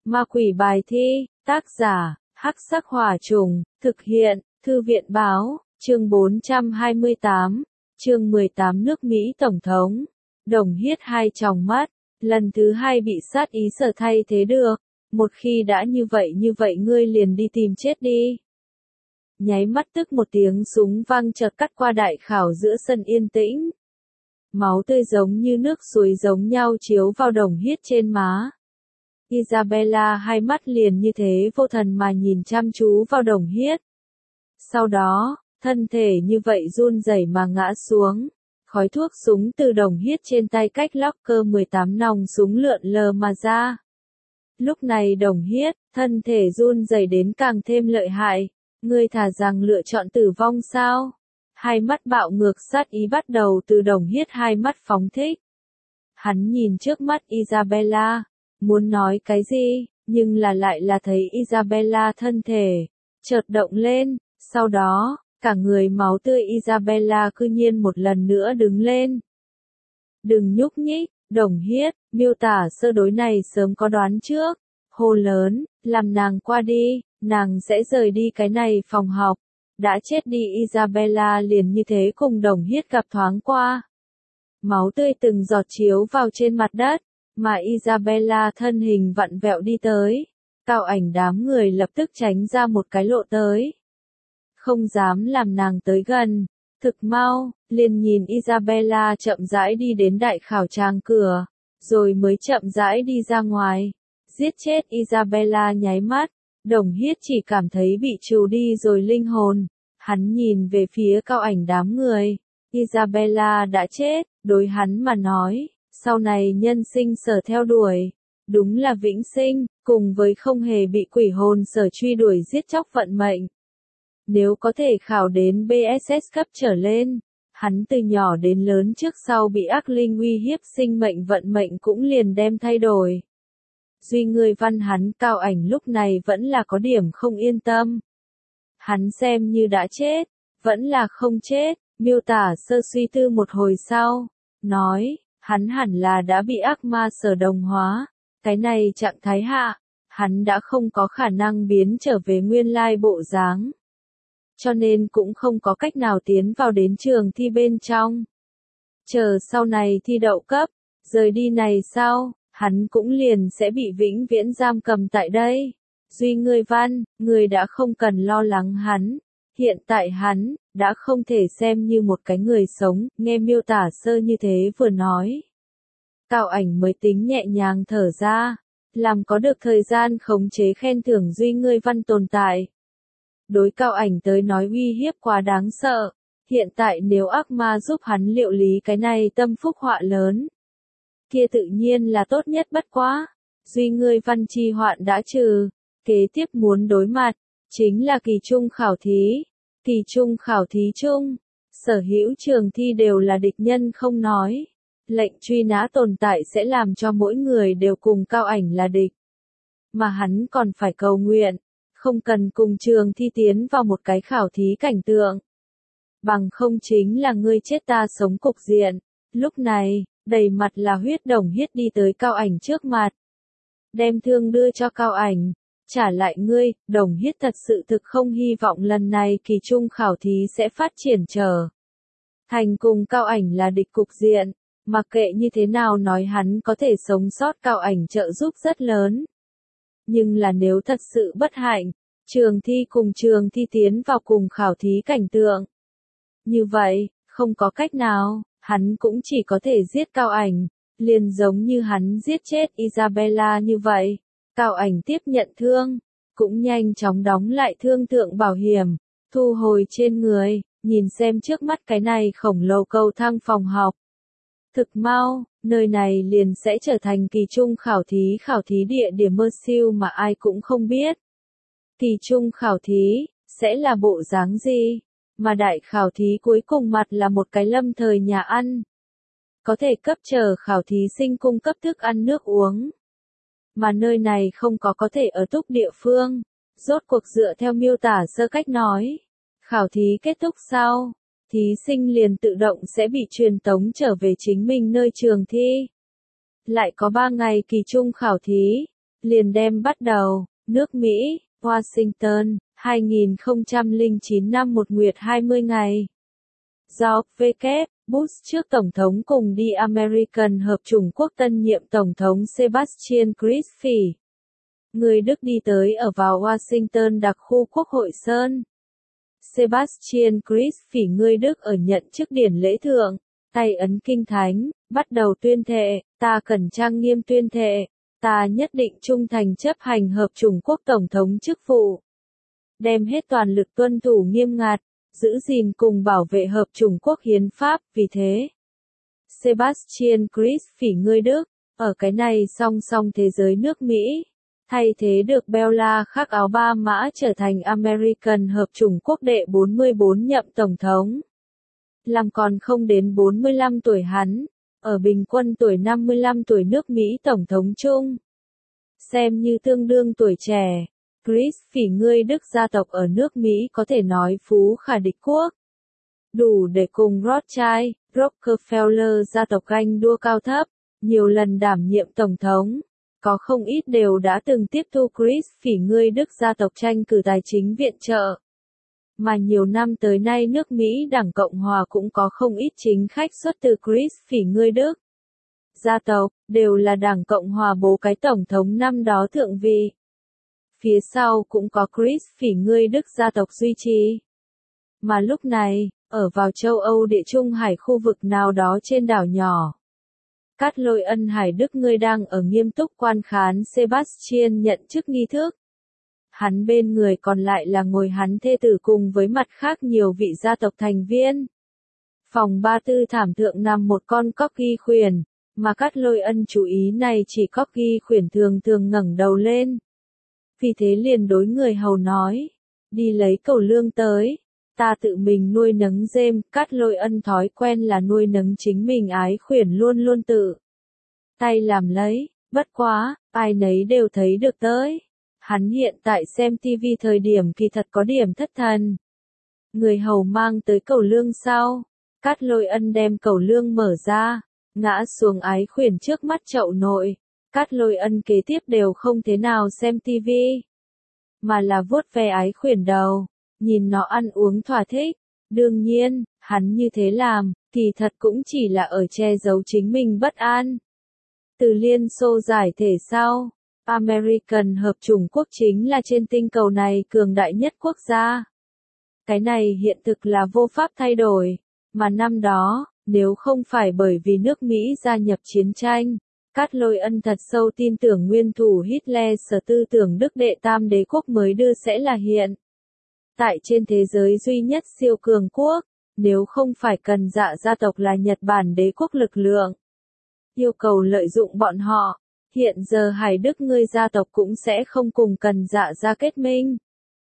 Ma quỷ bài thi, tác giả, Hắc Sắc Hỏa Trùng, thực hiện, Thư viện Báo, chương 428, chương 18 nước Mỹ Tổng thống. Đồng Hiết hai tròng mắt, lần thứ hai bị sát ý sở thay thế được, một khi đã như vậy ngươi liền đi tìm chết đi. Nháy mắt tức một tiếng súng vang chợt cắt qua đại khảo giữa sân yên tĩnh. Máu tươi giống như nước suối giống nhau chiếu vào Đồng Hiết trên má. Isabella hai mắt liền như thế vô thần mà nhìn chăm chú vào Đồng Hiết. Sau đó, thân thể như vậy run rẩy mà ngã xuống. Khói thuốc súng từ Đồng Hiết trên tay cách locker 18 nòng súng lượn lờ mà ra. Lúc này Đồng Hiết, thân thể run rẩy đến càng thêm lợi hại. Ngươi thà rằng lựa chọn tử vong sao? Hai mắt bạo ngược sát ý bắt đầu từ Đồng Hiết hai mắt phóng thích. Hắn nhìn trước mắt Isabella, muốn nói cái gì, nhưng lại là thấy Isabella thân thể chợt động lên, sau đó, cả người máu tươi Isabella cư nhiên một lần nữa đứng lên. Đừng nhúc nhích, Đồng Hiết, miêu tả sơ đối này sớm có đoán trước, hô lớn, làm nàng qua đi, nàng sẽ rời đi cái này phòng học. Đã chết đi Isabella liền như thế cùng Đồng Hiết gặp thoáng qua. Máu tươi từng giọt chiếu vào trên mặt đất, mà Isabella thân hình vặn vẹo đi tới. Cao ảnh đám người lập tức tránh ra một cái lộ tới. Không dám làm nàng tới gần. Thực mau, liền nhìn Isabella chậm rãi đi đến đại khảo tràng cửa, rồi mới chậm rãi đi ra ngoài. Giết chết Isabella nháy mắt, Đồng Hiết chỉ cảm thấy bị trừ đi rồi linh hồn. Hắn nhìn về phía cao ảnh đám người. Isabella đã chết, đối hắn mà nói, sau này nhân sinh sở theo đuổi. Đúng là vĩnh sinh, cùng với không hề bị quỷ hồn sở truy đuổi giết chóc vận mệnh. Nếu có thể khảo đến BSS cấp trở lên, hắn từ nhỏ đến lớn trước sau bị ác linh uy hiếp sinh mệnh vận mệnh cũng liền đem thay đổi. Duy người văn hắn cao ảnh lúc này vẫn là có điểm không yên tâm. Hắn xem như đã chết, vẫn là không chết, miêu tả sơ suy tư một hồi sau, nói, hắn hẳn là đã bị ác ma sở đồng hóa, cái này trạng thái hạ, hắn đã không có khả năng biến trở về nguyên lai bộ dáng. Cho nên cũng không có cách nào tiến vào đến trường thi bên trong. Chờ sau này thi đậu cấp, rời đi này sau, hắn cũng liền sẽ bị vĩnh viễn giam cầm tại đây. Duy ngươi văn, ngươi đã không cần lo lắng hắn. Hiện tại hắn, đã không thể xem như một cái người sống, nghe miêu tả sơ như thế vừa nói. Cao ảnh mới tính nhẹ nhàng thở ra, làm có được thời gian khống chế khen thưởng Duy ngươi văn tồn tại. Đối cao ảnh tới nói uy hiếp quá đáng sợ, hiện tại nếu ác ma giúp hắn liệu lý cái này tâm phúc họa lớn, kia tự nhiên là tốt nhất bất quá. Duy ngươi văn chi hoạn đã trừ, kế tiếp muốn đối mặt, chính là kỳ trung khảo thí. Kỳ trung khảo thí chung, sở hữu trường thi đều là địch nhân không nói. Lệnh truy nã tồn tại sẽ làm cho mỗi người đều cùng cao ảnh là địch. Mà hắn còn phải cầu nguyện, không cần cùng trường thi tiến vào một cái khảo thí cảnh tượng. Bằng không chính là ngươi chết ta sống cục diện. Lúc này, đầy mặt là huyết Đồng Hiết đi tới cao ảnh trước mặt. Đem thương đưa cho cao ảnh. Trả lại ngươi, Đồng Hiết thật sự thực không hy vọng lần này kỳ trung khảo thí sẽ phát triển trở thành cùng cao ảnh là địch cục diện, mặc kệ như thế nào nói hắn có thể sống sót cao ảnh trợ giúp rất lớn. Nhưng là nếu thật sự bất hạnh, trường thi cùng trường thi tiến vào cùng khảo thí cảnh tượng. Như vậy, không có cách nào, hắn cũng chỉ có thể giết cao ảnh, liền giống như hắn giết chết Isabella như vậy. Cao ảnh tiếp nhận thương, cũng nhanh chóng đóng lại thương thượng bảo hiểm, thu hồi trên người, nhìn xem trước mắt cái này khổng lồ cầu thang phòng học. Thực mau, nơi này liền sẽ trở thành kỳ trung khảo thí địa điểm mơ siêu mà ai cũng không biết. Kỳ trung khảo thí, sẽ là bộ dáng gì? Mà đại khảo thí cuối cùng mặt là một cái lâm thời nhà ăn. Có thể cấp chờ khảo thí sinh cung cấp thức ăn nước uống. Mà nơi này không có thể ở túc địa phương. Rốt cuộc dựa theo miêu tả sơ cách nói. Khảo thí kết thúc sau, thí sinh liền tự động sẽ bị truyền tống trở về chính mình nơi trường thi. Lại có 3 ngày kỳ trung khảo thí, liền đem bắt đầu. Nước Mỹ, Washington, 2009 năm 1 nguyệt 20 ngày. Do W. Bush trước Tổng thống cùng đi American Hợp Chủng Quốc tân nhiệm Tổng thống Sebastian Christophe. Người Đức đi tới ở vào Washington đặc khu Quốc hội Sơn. Sebastian Christophe người Đức ở nhận chức điển lễ thượng, tay ấn kinh thánh, bắt đầu tuyên thệ, ta cần trang nghiêm tuyên thệ, ta nhất định trung thành chấp hành Hợp Chủng Quốc Tổng thống chức vụ. Đem hết toàn lực tuân thủ nghiêm ngặt, giữ gìn cùng bảo vệ Hợp Chủng Quốc hiến pháp, vì thế. Sebastian Christophe người Đức, ở cái này song song thế giới nước Mỹ, thay thế được Bella khắc áo ba mã trở thành American Hợp Chủng Quốc đệ 44 nhậm Tổng thống. Làm còn không đến 45 tuổi hắn, ở bình quân tuổi 55 tuổi nước Mỹ Tổng thống chung. Xem như tương đương tuổi trẻ, Christophe người Đức gia tộc ở nước Mỹ có thể nói phú khả địch quốc. Đủ để cùng Rothschild, Rockefeller gia tộc ganh đua cao thấp, nhiều lần đảm nhiệm Tổng thống. Có không ít đều đã từng tiếp thu Christophe người Đức gia tộc tranh cử tài chính viện trợ. Mà nhiều năm tới nay nước Mỹ Đảng Cộng Hòa cũng có không ít chính khách xuất từ Christophe người Đức. Gia tộc, đều là Đảng Cộng Hòa bố cái Tổng thống năm đó thượng vị. Phía sau cũng có Christophe người Đức gia tộc duy trì. Mà lúc này, ở vào châu Âu địa trung hải khu vực nào đó trên đảo nhỏ. Cát Lôi Ân Hải Đức người đang ở nghiêm túc quan khán Sebastian nhận chức nghi thức. Hắn bên người còn lại là ngồi hắn thê tử cùng với mặt khác nhiều vị gia tộc thành viên. Phòng 34 thảm thượng nằm một con corgi khuyển, mà Cát Lôi Ân chú ý này chỉ corgi khuyển thường thường ngẩng đầu lên. Vì thế liền đối người hầu nói, đi lấy cẩu lương tới, ta tự mình nuôi nấng dêm. Cát Lôi Ân thói quen là nuôi nấng chính mình ái khuyển luôn luôn tự tay làm lấy, bất quá, ai nấy đều thấy được tới. Hắn hiện tại xem TV thời điểm kỳ thật có điểm thất thần. Người hầu mang tới cẩu lương sau, Cát Lôi Ân đem cẩu lương mở ra, ngã xuống ái khuyển trước mắt chậu nội. Cát Lôi Ân kế tiếp đều không thế nào xem TV, mà là vuốt ve ái khuyển đầu, nhìn nó ăn uống thỏa thích. Đương nhiên, hắn như thế làm, thì thật cũng chỉ là ở che giấu chính mình bất an. Từ Liên Xô giải thể sau, American Hợp Chủng Quốc chính là trên tinh cầu này cường đại nhất quốc gia. Cái này hiện thực là vô pháp thay đổi, mà năm đó, nếu không phải bởi vì nước Mỹ gia nhập chiến tranh, Cát Lôi Ân thật sâu tin tưởng nguyên thủ Hitler sở tư tưởng Đức đệ tam đế quốc mới đưa sẽ là hiện tại trên thế giới duy nhất siêu cường quốc, nếu không phải cần dạ gia tộc là Nhật Bản đế quốc lực lượng. Yêu cầu lợi dụng bọn họ, hiện giờ Hải Đức ngươi gia tộc cũng sẽ không cùng cần dạ gia kết minh.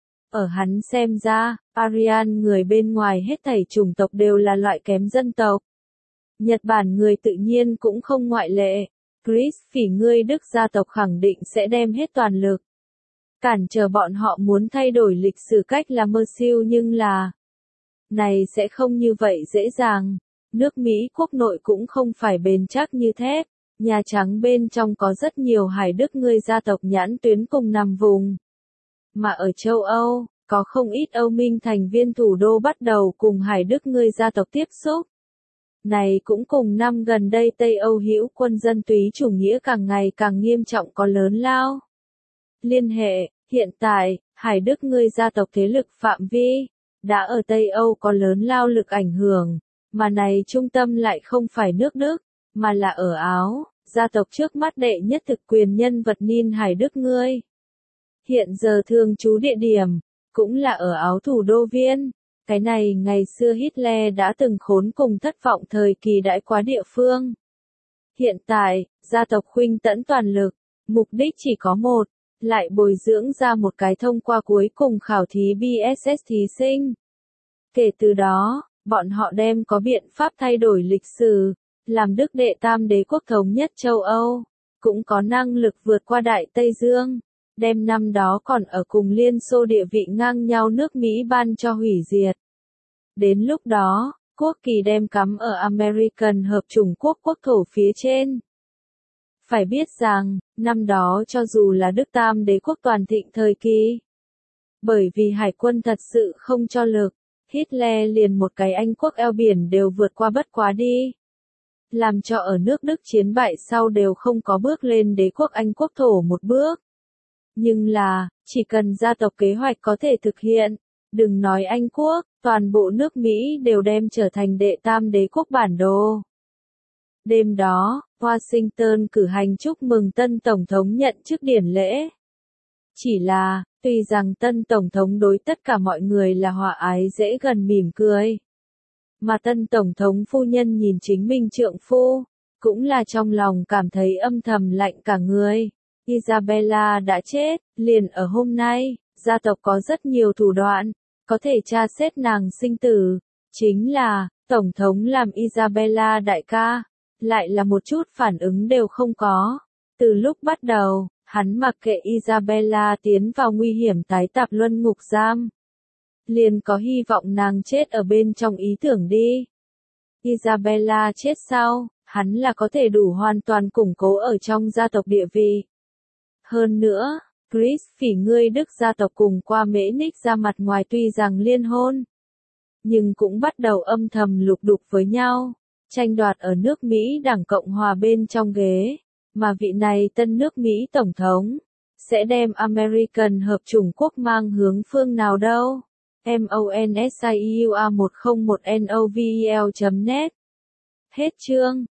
Ở hắn xem ra, Aryan người bên ngoài hết thảy chủng tộc đều là loại kém dân tộc. Nhật Bản người tự nhiên cũng không ngoại lệ. Christophe người Đức gia tộc khẳng định sẽ đem hết toàn lực. Cản trở bọn họ muốn thay đổi lịch sử cách làm mơ siêu nhưng là này sẽ không như vậy dễ dàng. Nước Mỹ quốc nội cũng không phải bền chắc như thép. Nhà Trắng bên trong có rất nhiều Hải Đức người gia tộc nhãn tuyến cùng nằm vùng. Mà ở châu Âu, có không ít Âu Minh thành viên thủ đô bắt đầu cùng Hải Đức người gia tộc tiếp xúc. Này cũng cùng năm gần đây Tây Âu hữu quân dân túy chủ nghĩa càng ngày càng nghiêm trọng có lớn lao. Liên hệ, hiện tại, Hải Đức người gia tộc thế lực phạm vi, đã ở Tây Âu có lớn lao lực ảnh hưởng, mà này trung tâm lại không phải nước Đức, mà là ở Áo, gia tộc trước mắt đệ nhất thực quyền nhân vật Ninh Hải Đức ngươi. Hiện giờ thường trú địa điểm, cũng là ở Áo thủ đô Viên. Cái này ngày xưa Hitler đã từng khốn cùng thất vọng thời kỳ đãi quá địa phương. Hiện tại, gia tộc khuynh tẫn toàn lực, mục đích chỉ có một, lại bồi dưỡng ra một cái thông qua cuối cùng khảo thí BSS thí sinh. Kể từ đó, bọn họ đem có biện pháp thay đổi lịch sử, làm Đức đệ tam đế quốc thống nhất châu Âu, cũng có năng lực vượt qua Đại Tây Dương, đem năm đó còn ở cùng Liên Xô địa vị ngang nhau nước Mỹ ban cho hủy diệt. Đến lúc đó, quốc kỳ đem cắm ở American Hợp Chủng Quốc quốc thổ phía trên. Phải biết rằng, năm đó cho dù là Đức Tam Đế quốc toàn thịnh thời kỳ, bởi vì hải quân thật sự không cho lực, Hitler liền một cái Anh quốc eo biển đều vượt qua bất quá đi. Làm cho ở nước Đức chiến bại sau đều không có bước lên đế quốc Anh quốc thổ một bước. Nhưng là, chỉ cần gia tộc kế hoạch có thể thực hiện, đừng nói Anh quốc, toàn bộ nước Mỹ đều đem trở thành đệ tam đế quốc bản đồ. Đêm đó, Washington cử hành chúc mừng tân Tổng thống nhận chức điển lễ. Chỉ là, tuy rằng tân Tổng thống đối tất cả mọi người là hòa ái dễ gần mỉm cười, mà tân Tổng thống phu nhân nhìn chính mình trượng phu, cũng là trong lòng cảm thấy âm thầm lạnh cả người. Isabella đã chết, liền ở hôm nay, gia tộc có rất nhiều thủ đoạn, có thể tra xét nàng sinh tử, chính là, Tổng thống làm Isabella đại ca, lại là một chút phản ứng đều không có. Từ lúc bắt đầu, hắn mặc kệ Isabella tiến vào nguy hiểm tái tạp luân ngục giam, liền có hy vọng nàng chết ở bên trong ý tưởng đi. Isabella chết sau, hắn là có thể đủ hoàn toàn củng cố ở trong gia tộc địa vị. Hơn nữa, Chris phỉ ngươi Đức gia tộc cùng qua Mễ Ních ra mặt ngoài tuy rằng liên hôn, nhưng cũng bắt đầu âm thầm lục đục với nhau, tranh đoạt ở nước Mỹ Đảng Cộng Hòa bên trong ghế, mà vị này tân nước Mỹ Tổng thống, sẽ đem American hợp chủng quốc mang hướng phương nào đâu. MONSIUA101NOVEL.net. Hết chương.